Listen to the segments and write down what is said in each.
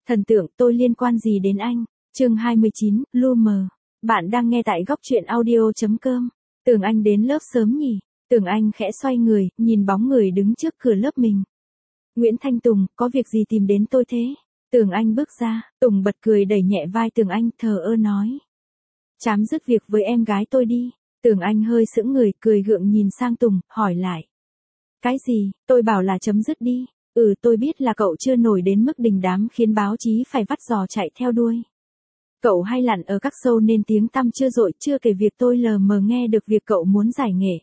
Thần tượng, tôi liên quan gì đến anh? Chương 29, lu mờ. Bạn đang nghe tại góc truyện audio.com. Tưởng anh đến lớp sớm nhỉ? Tưởng anh khẽ xoay người, nhìn bóng người đứng trước cửa lớp mình. Nguyễn Thanh Tùng, có việc gì tìm đến tôi thế? Tưởng anh bước ra, Tùng bật cười đẩy nhẹ vai Tưởng anh, thờ ơ nói. Chám dứt việc với em gái tôi đi. Tưởng anh hơi sững người, cười gượng nhìn sang Tùng, hỏi lại. Cái gì? Tôi bảo là chấm dứt đi. Tôi biết là cậu chưa nổi đến mức đình đám khiến báo chí phải vắt giò chạy theo đuôi. Cậu hay lặn ở các show nên tiếng tăm chưa dội, chưa kể việc tôi lờ mờ nghe được việc cậu muốn giải nghệ.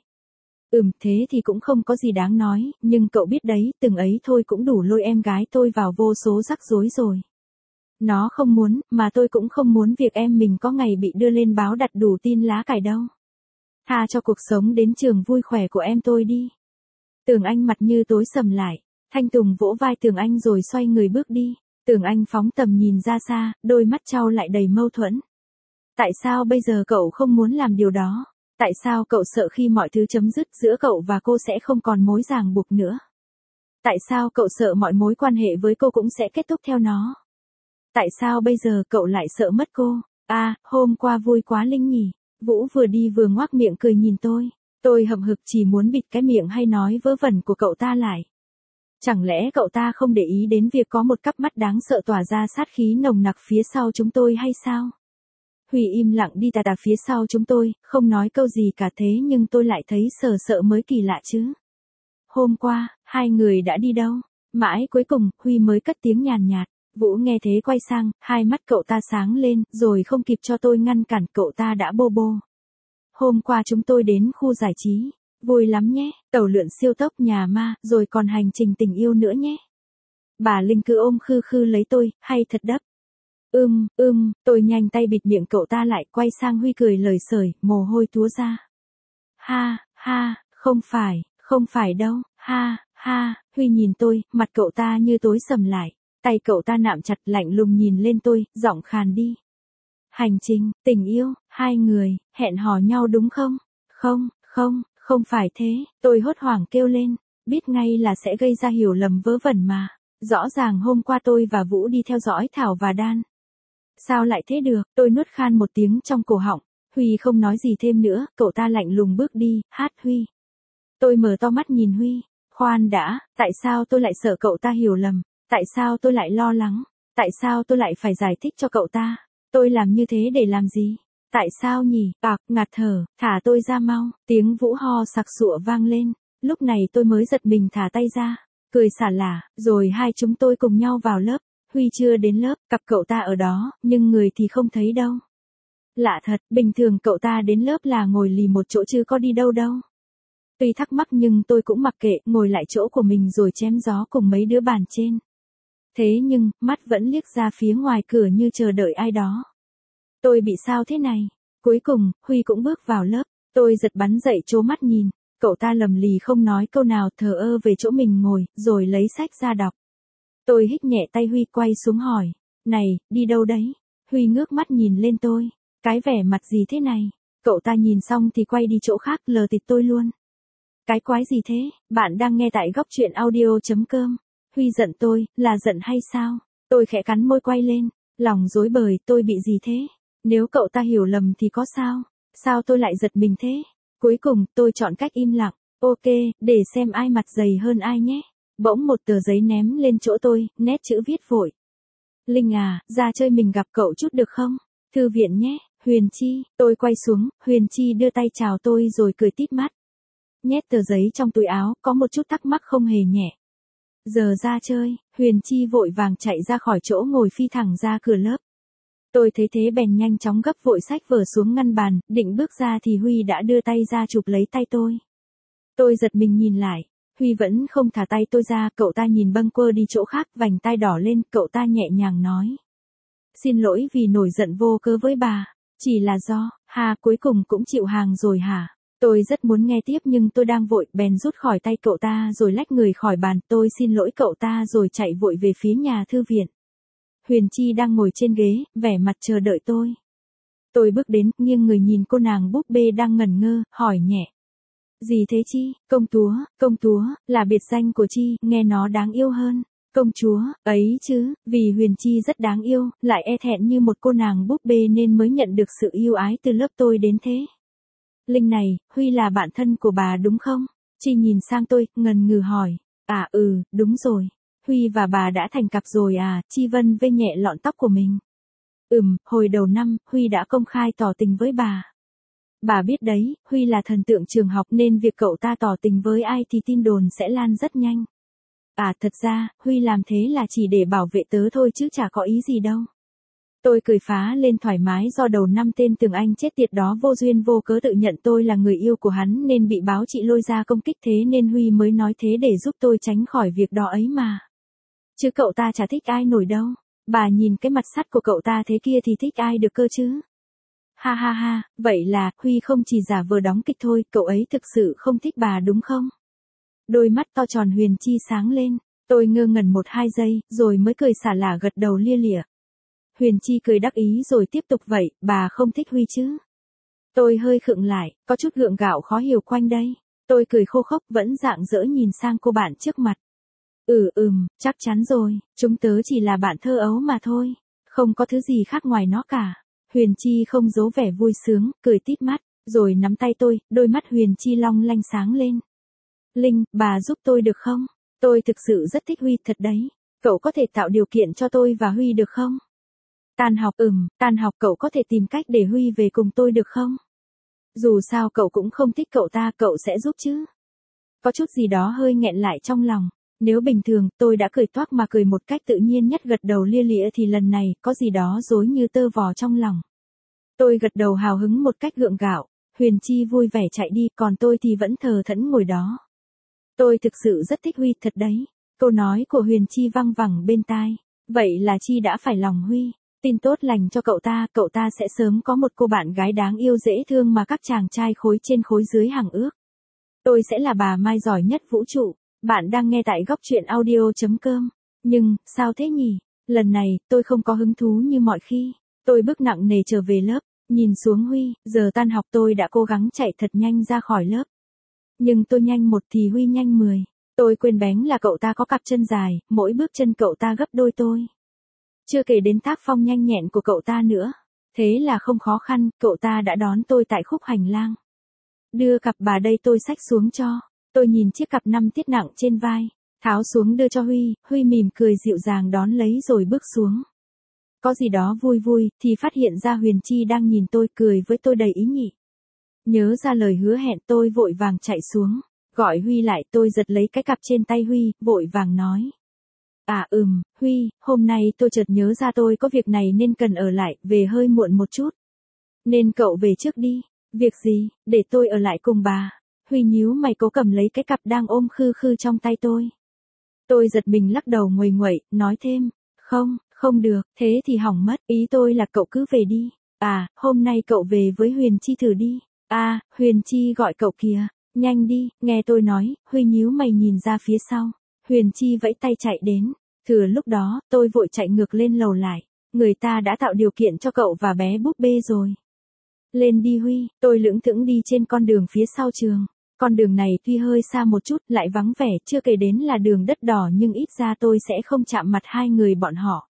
Thế thì cũng không có gì đáng nói, nhưng cậu biết đấy, từng ấy thôi cũng đủ lôi em gái tôi vào vô số rắc rối rồi. Nó không muốn, mà tôi cũng không muốn việc em mình có ngày bị đưa lên báo đặt đủ tin lá cải đâu. Tha cho cuộc sống đến trường vui khỏe của em tôi đi. Tưởng anh mặt như tối sầm lại. Thanh Tùng vỗ vai Tưởng anh rồi xoay người bước đi. Tưởng anh phóng tầm nhìn ra xa, đôi mắt trao lại đầy mâu thuẫn. Tại sao bây giờ cậu không muốn làm điều đó? Tại sao cậu sợ khi mọi thứ chấm dứt giữa cậu và cô sẽ không còn mối ràng buộc nữa? Tại sao cậu sợ mọi mối quan hệ với cô cũng sẽ kết thúc theo nó? Tại sao bây giờ cậu lại sợ mất cô? Hôm qua vui quá Linh nhỉ? Vũ vừa đi vừa ngoác miệng cười nhìn tôi. Tôi hậm hực chỉ muốn bịt cái miệng hay nói vớ vẩn của cậu ta lại. Chẳng lẽ cậu ta không để ý đến việc có một cặp mắt đáng sợ tỏa ra sát khí nồng nặc phía sau chúng tôi hay sao? Huy im lặng đi tà tà phía sau chúng tôi, không nói câu gì cả thế nhưng tôi lại thấy sợ mới kỳ lạ chứ. Hôm qua, hai người đã đi đâu? Mãi cuối cùng, Huy mới cất tiếng nhàn nhạt. Vũ nghe thế quay sang, hai mắt cậu ta sáng lên, rồi không kịp cho tôi ngăn cản cậu ta đã bô bô. Hôm qua chúng tôi đến khu giải trí. Vui lắm nhé, tàu lượn siêu tốc nhà ma, rồi còn hành trình tình yêu nữa nhé. Bà Linh cứ ôm khư khư lấy tôi, hay thật đắp. Tôi nhanh tay bịt miệng cậu ta lại, quay sang Huy cười lời sởi, mồ hôi túa ra. Ha, không phải đâu, ha, Huy nhìn tôi, mặt cậu ta như tối sầm lại, tay cậu ta nạm chặt lạnh lùng nhìn lên tôi, giọng khàn đi. Hành trình, tình yêu, hai người, hẹn hò nhau đúng không? Không phải thế, tôi hốt hoảng kêu lên, biết ngay là sẽ gây ra hiểu lầm vớ vẩn mà. Rõ ràng hôm qua tôi và Vũ đi theo dõi Thảo và Đan. Sao lại thế được, tôi nuốt khan một tiếng trong cổ họng. Huy không nói gì thêm nữa, cậu ta lạnh lùng bước đi, Huy. Tôi mở to mắt nhìn Huy, khoan đã, tại sao tôi lại sợ cậu ta hiểu lầm, tại sao tôi lại lo lắng, tại sao tôi lại phải giải thích cho cậu ta, tôi làm như thế để làm gì? Tại sao nhỉ? Ngạt thở, thả tôi ra mau, tiếng Vũ ho sặc sụa vang lên, lúc này tôi mới giật mình thả tay ra, cười xả lả, rồi hai chúng tôi cùng nhau vào lớp. Huy chưa đến lớp, cặp cậu ta ở đó, nhưng người thì không thấy đâu. Lạ thật, bình thường cậu ta đến lớp là ngồi lì một chỗ chứ có đi đâu đâu. Tuy thắc mắc nhưng tôi cũng mặc kệ, ngồi lại chỗ của mình rồi chém gió cùng mấy đứa bàn trên. Thế nhưng, mắt vẫn liếc ra phía ngoài cửa như chờ đợi ai đó. Tôi bị sao thế này? Cuối cùng, Huy cũng bước vào lớp. Tôi giật bắn dậy trố mắt nhìn. Cậu ta lầm lì không nói câu nào, thờ ơ về chỗ mình ngồi, rồi lấy sách ra đọc. Tôi hít nhẹ tay Huy quay xuống hỏi. Này, đi đâu đấy? Huy ngước mắt nhìn lên tôi. Cái vẻ mặt gì thế này? Cậu ta nhìn xong thì quay đi chỗ khác lờ tịt tôi luôn. Cái quái gì thế? Bạn đang nghe tại góc truyện audio.com. Huy giận tôi, là giận hay sao? Tôi khẽ cắn môi quay lên. Lòng rối bời, tôi bị gì thế? Nếu cậu ta hiểu lầm thì có sao? Sao tôi lại giật mình thế? Cuối cùng, tôi chọn cách im lặng. Ok, để xem ai mặt dày hơn ai nhé. Bỗng một tờ giấy ném lên chỗ tôi, nét chữ viết vội. Linh à, ra chơi mình gặp cậu chút được không? Thư viện nhé, Huyền Chi. Tôi quay xuống, Huyền Chi đưa tay chào tôi rồi cười tít mắt. Nhét tờ giấy trong túi áo, có một chút thắc mắc không hề nhẹ. Giờ ra chơi, Huyền Chi vội vàng chạy ra khỏi chỗ ngồi phi thẳng ra cửa lớp. Tôi thấy thế bèn nhanh chóng gấp vội sách vở xuống ngăn bàn, định bước ra thì Huy đã đưa tay ra chụp lấy tay tôi. Tôi giật mình nhìn lại, Huy vẫn không thả tay tôi ra, cậu ta nhìn bâng quơ đi chỗ khác, vành tai đỏ lên, cậu ta nhẹ nhàng nói. Xin lỗi vì nổi giận vô cớ với bà, chỉ là do, cuối cùng cũng chịu hàng rồi hả? Tôi rất muốn nghe tiếp nhưng tôi đang vội, bèn rút khỏi tay cậu ta rồi lách người khỏi bàn, tôi xin lỗi cậu ta rồi chạy vội về phía nhà thư viện. Huyền Chi đang ngồi trên ghế, vẻ mặt chờ đợi tôi. Tôi bước đến, nghiêng người nhìn cô nàng búp bê đang ngẩn ngơ, hỏi nhẹ. Gì thế Chi? Công chúa, là biệt danh của Chi, nghe nó đáng yêu hơn. Công chúa, ấy chứ, vì Huyền Chi rất đáng yêu, lại e thẹn như một cô nàng búp bê nên mới nhận được sự yêu ái từ lớp tôi đến thế. Linh này, Huy là bạn thân của bà đúng không? Chi nhìn sang tôi, ngần ngừ hỏi. À đúng rồi. Huy và bà đã thành cặp rồi à, Chi vân vê nhẹ lọn tóc của mình. Hồi đầu năm, Huy đã công khai tỏ tình với bà. Bà biết đấy, Huy là thần tượng trường học nên việc cậu ta tỏ tình với ai thì tin đồn sẽ lan rất nhanh. À thật ra, Huy làm thế là chỉ để bảo vệ tớ thôi chứ chả có ý gì đâu. Tôi cười phá lên thoải mái do đầu năm tên Tường Anh chết tiệt đó vô duyên vô cớ tự nhận tôi là người yêu của hắn nên bị báo chị lôi ra công kích thế nên Huy mới nói thế để giúp tôi tránh khỏi việc đó ấy mà. Chứ cậu ta chả thích ai nổi đâu. Bà nhìn cái mặt sắt của cậu ta thế kia thì thích ai được cơ chứ. Ha ha ha, vậy là Huy không chỉ giả vờ đóng kịch thôi, cậu ấy thực sự không thích bà đúng không? Đôi mắt to tròn Huyền Chi sáng lên, tôi ngơ ngẩn 1-2 giây, rồi mới cười xả lả gật đầu lia lịa. Huyền Chi cười đắc ý rồi tiếp tục vậy, bà không thích Huy chứ? Tôi hơi khựng lại, có chút gượng gạo khó hiểu quanh đây. Tôi cười khô khốc vẫn rạng rỡ nhìn sang cô bạn trước mặt. Chắc chắn rồi, chúng tớ chỉ là bạn thơ ấu mà thôi. Không có thứ gì khác ngoài nó cả. Huyền Chi không giấu vẻ vui sướng, cười tít mắt, rồi nắm tay tôi, đôi mắt Huyền Chi long lanh sáng lên. Linh, bà giúp tôi được không? Tôi thực sự rất thích Huy thật đấy. Cậu có thể tạo điều kiện cho tôi và Huy được không? Tan học cậu có thể tìm cách để Huy về cùng tôi được không? Dù sao cậu cũng không thích cậu ta, cậu sẽ giúp chứ? Có chút gì đó hơi nghẹn lại trong lòng. Nếu bình thường, tôi đã cười toác mà cười một cách tự nhiên nhất gật đầu lia lịa thì lần này, có gì đó rối như tơ vò trong lòng. Tôi gật đầu hào hứng một cách gượng gạo. Huyền Chi vui vẻ chạy đi, còn tôi thì vẫn thờ thẫn ngồi đó. Tôi thực sự rất thích Huy thật đấy. Câu nói của Huyền Chi văng vẳng bên tai. Vậy là Chi đã phải lòng Huy. Tin tốt lành cho cậu ta sẽ sớm có một cô bạn gái đáng yêu dễ thương mà các chàng trai khối trên khối dưới hằng ước. Tôi sẽ là bà Mai giỏi nhất vũ trụ. Bạn đang nghe tại góc truyện audio.com. Nhưng, sao thế nhỉ? Lần này, tôi không có hứng thú như mọi khi. Tôi bước nặng nề trở về lớp, nhìn xuống Huy, giờ tan học tôi đã cố gắng chạy thật nhanh ra khỏi lớp. Nhưng tôi nhanh 1 thì Huy nhanh 10. Tôi quên bén là cậu ta có cặp chân dài, mỗi bước chân cậu ta gấp đôi tôi. Chưa kể đến tác phong nhanh nhẹn của cậu ta nữa. Thế là không khó khăn, cậu ta đã đón tôi tại khúc hành lang. Đưa cặp bà đây tôi xách xuống cho. Tôi nhìn chiếc cặp 5 tiết nặng trên vai, tháo xuống đưa cho Huy, Huy mỉm cười dịu dàng đón lấy rồi bước xuống. Có gì đó vui vui, thì phát hiện ra Huyền Chi đang nhìn tôi cười với tôi đầy ý nhị. Nhớ ra lời hứa hẹn tôi vội vàng chạy xuống, gọi Huy lại tôi giật lấy cái cặp trên tay Huy, vội vàng nói. Huy, hôm nay tôi chợt nhớ ra tôi có việc này nên cần ở lại, về hơi muộn một chút. Nên cậu về trước đi, việc gì, để tôi ở lại cùng bà. Huy nhíu mày cố cầm lấy cái cặp đang ôm khư khư trong tay tôi. Tôi giật mình lắc đầu nguầy nguậy, nói thêm, không được, thế thì hỏng mất, ý tôi là cậu cứ về đi. Hôm nay cậu về với Huyền Chi thử đi. Huyền Chi gọi cậu kìa, nhanh đi, nghe tôi nói, Huy nhíu mày nhìn ra phía sau. Huyền Chi vẫy tay chạy đến, thừa lúc đó, tôi vội chạy ngược lên lầu lại. Người ta đã tạo điều kiện cho cậu và bé búp bê rồi. Lên đi Huy, tôi lững thững đi trên con đường phía sau trường. Con đường này tuy hơi xa một chút, lại vắng vẻ, chưa kể đến là đường đất đỏ nhưng ít ra tôi sẽ không chạm mặt hai người bọn họ.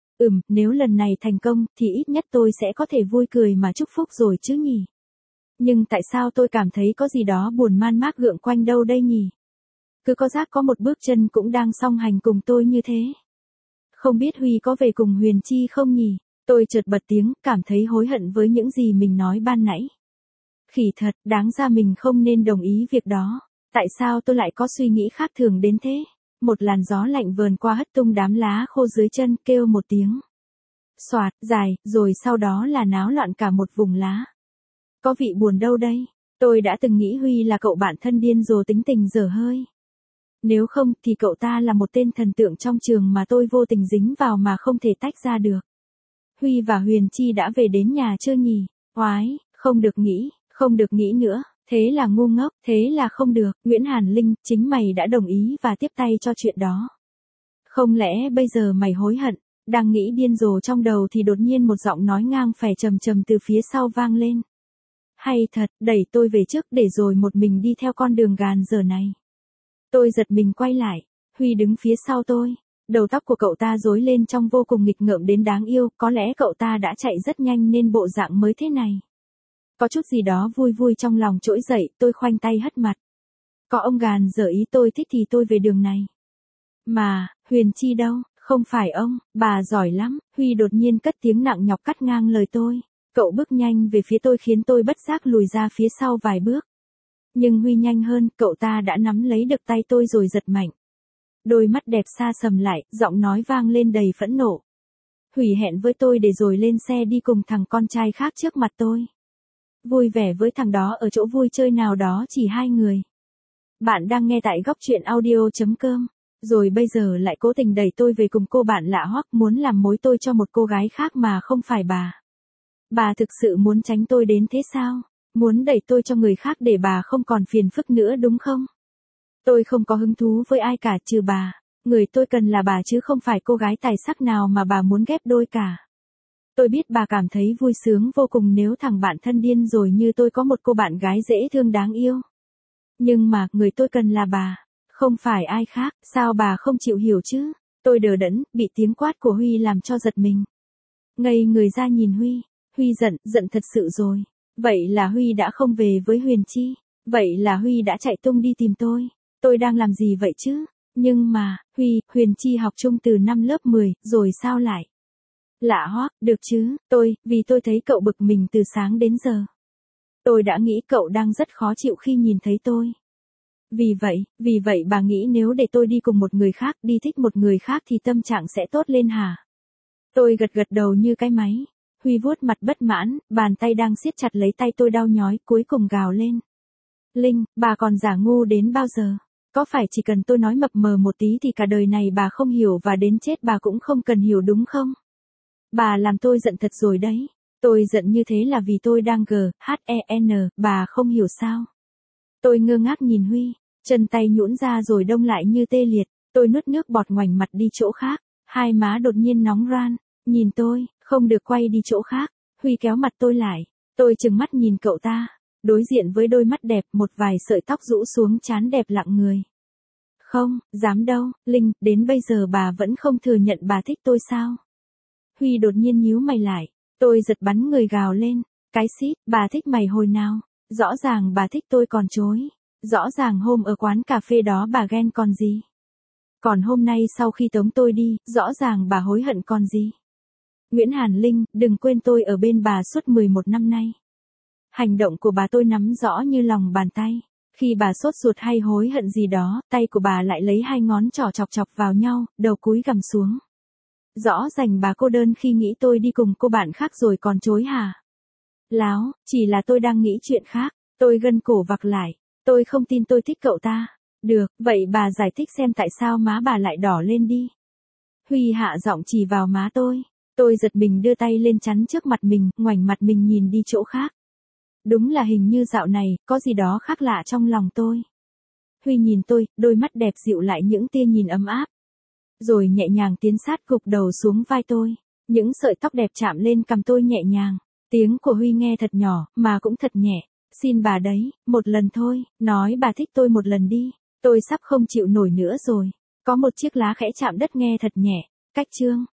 Nếu lần này thành công, thì ít nhất tôi sẽ có thể vui cười mà chúc phúc rồi chứ nhỉ. Nhưng tại sao tôi cảm thấy có gì đó buồn man mác gượng quanh đâu đây nhỉ? Cứ có giác có một bước chân cũng đang song hành cùng tôi như thế. Không biết Huy có về cùng Huyền Chi không nhỉ? Tôi chợt bật tiếng, cảm thấy hối hận với những gì mình nói ban nãy. Khỉ thật, đáng ra mình không nên đồng ý việc đó. Tại sao tôi lại có suy nghĩ khác thường đến thế? Một làn gió lạnh vờn qua hất tung đám lá khô dưới chân, kêu một tiếng. Xoạt, dài, rồi sau đó là náo loạn cả một vùng lá. Có vị buồn đâu đây? Tôi đã từng nghĩ Huy là cậu bạn thân điên rồ tính tình dở hơi. Nếu không thì cậu ta là một tên thần tượng trong trường mà tôi vô tình dính vào mà không thể tách ra được. Huy và Huyền Chi đã về đến nhà chưa nhỉ? Oái, không được nghĩ nữa, thế là ngu ngốc, thế là không được, Nguyễn Hàn Linh, chính mày đã đồng ý và tiếp tay cho chuyện đó. Không lẽ bây giờ mày hối hận, đang nghĩ điên rồ trong đầu thì đột nhiên một giọng nói ngang phè trầm trầm từ phía sau vang lên. Hay thật, đẩy tôi về trước để rồi một mình đi theo con đường gàn dở này. Tôi giật mình quay lại, Huy đứng phía sau tôi, Đầu tóc của cậu ta rối lên trông vô cùng nghịch ngợm đến đáng yêu, có lẽ cậu ta đã chạy rất nhanh nên bộ dạng mới thế này. Có chút gì đó vui vui trong lòng trỗi dậy, tôi khoanh tay hất mặt. Có ông gàn dở ý tôi thích thì tôi về đường này. Mà, Huyền Chi đâu, không phải ông, bà giỏi lắm, Huy đột nhiên cất tiếng nặng nhọc cắt ngang lời tôi. Cậu bước nhanh về phía tôi khiến tôi bất giác lùi ra phía sau vài bước. Nhưng Huy nhanh hơn, cậu ta đã nắm lấy được tay tôi rồi giật mạnh. Đôi mắt đẹp xa sầm lại, giọng nói vang lên đầy phẫn nộ. Huy hẹn với tôi để rồi lên xe đi cùng thằng con trai khác trước mặt tôi. Vui vẻ với thằng đó ở chỗ vui chơi nào đó chỉ hai người. Bạn đang nghe tại góc truyện audio.com. Rồi bây giờ lại cố tình đẩy tôi về cùng cô bạn lạ hoắc muốn làm mối tôi cho một cô gái khác mà không phải bà. Bà thực sự muốn tránh tôi đến thế sao? Muốn đẩy tôi cho người khác để bà không còn phiền phức nữa đúng không? Tôi không có hứng thú với ai cả trừ bà. Người tôi cần là bà chứ không phải cô gái tài sắc nào mà bà muốn ghép đôi cả. Tôi biết bà cảm thấy vui sướng vô cùng nếu thằng bạn thân điên rồi như tôi có một cô bạn gái dễ thương đáng yêu. Nhưng mà, người tôi cần là bà. Không phải ai khác, sao bà không chịu hiểu chứ? Tôi đờ đẫn, bị tiếng quát của Huy làm cho giật mình. Ngây người ra nhìn Huy. Huy giận thật sự rồi. Vậy là Huy đã không về với Huyền Chi. Vậy là Huy đã chạy tung đi tìm tôi. Tôi đang làm gì vậy chứ? Nhưng mà, Huyền Chi học chung từ năm lớp 10, rồi sao lại? Lạ hoắc, được chứ, vì tôi thấy cậu bực mình từ sáng đến giờ. Tôi đã nghĩ cậu đang rất khó chịu khi nhìn thấy tôi. Vì vậy bà nghĩ nếu để tôi đi cùng một người khác, đi thích một người khác thì tâm trạng sẽ tốt lên hả? Tôi gật đầu như cái máy. Huy vuốt mặt bất mãn, bàn tay đang siết chặt lấy tay tôi đau nhói, cuối cùng gào lên. Linh, bà còn giả ngu đến bao giờ? Có phải chỉ cần tôi nói mập mờ một tí thì cả đời này bà không hiểu và đến chết bà cũng không cần hiểu đúng không? Bà làm tôi giận thật rồi đấy. Tôi giận như thế là vì tôi đang bà không hiểu sao? Tôi ngơ ngác nhìn Huy, chân tay nhũn ra rồi đông lại như tê liệt, tôi nuốt nước bọt ngoảnh mặt đi chỗ khác, hai má đột nhiên nóng ran, nhìn tôi, không được quay đi chỗ khác, Huy kéo mặt tôi lại, tôi trừng mắt nhìn cậu ta, đối diện với đôi mắt đẹp một vài sợi tóc rũ xuống trán đẹp lặng người. Không, dám đâu, Linh, đến bây giờ bà vẫn không thừa nhận bà thích tôi sao? Huy đột nhiên nhíu mày lại, tôi giật bắn người gào lên, cái xít, bà thích mày hồi nào? Rõ ràng bà thích tôi còn chối. Rõ ràng hôm ở quán cà phê đó bà ghen còn gì. Còn hôm nay sau khi tống tôi đi, rõ ràng bà hối hận còn gì. Nguyễn Hàn Linh, đừng quên tôi ở bên bà suốt 11 năm nay. Hành động của bà tôi nắm rõ như lòng bàn tay. Khi bà sốt ruột hay hối hận gì đó, tay của bà lại lấy hai ngón trỏ chọc vào nhau, đầu cúi gằm xuống. Rõ ràng bà cô đơn khi nghĩ tôi đi cùng cô bạn khác rồi còn chối hả? Láo, chỉ là tôi đang nghĩ chuyện khác. Tôi gân cổ vặc lại. Tôi không tin tôi thích cậu ta. Được, vậy bà giải thích xem tại sao má bà lại đỏ lên đi. Huy hạ giọng chỉ vào má tôi. Tôi giật mình đưa tay lên chắn trước mặt mình, ngoảnh mặt mình nhìn đi chỗ khác. Đúng là hình như dạo này, có gì đó khác lạ trong lòng tôi. Huy nhìn tôi, đôi mắt đẹp dịu lại những tia nhìn ấm áp. Rồi nhẹ nhàng tiến sát gục đầu xuống vai tôi. Những sợi tóc đẹp chạm lên cằm tôi nhẹ nhàng. Tiếng của Huy nghe thật nhỏ, mà cũng thật nhẹ. Xin bà đấy, một lần thôi, nói bà thích tôi một lần đi. Tôi sắp không chịu nổi nữa rồi. Có một chiếc lá khẽ chạm đất nghe thật nhẹ. Cách chương.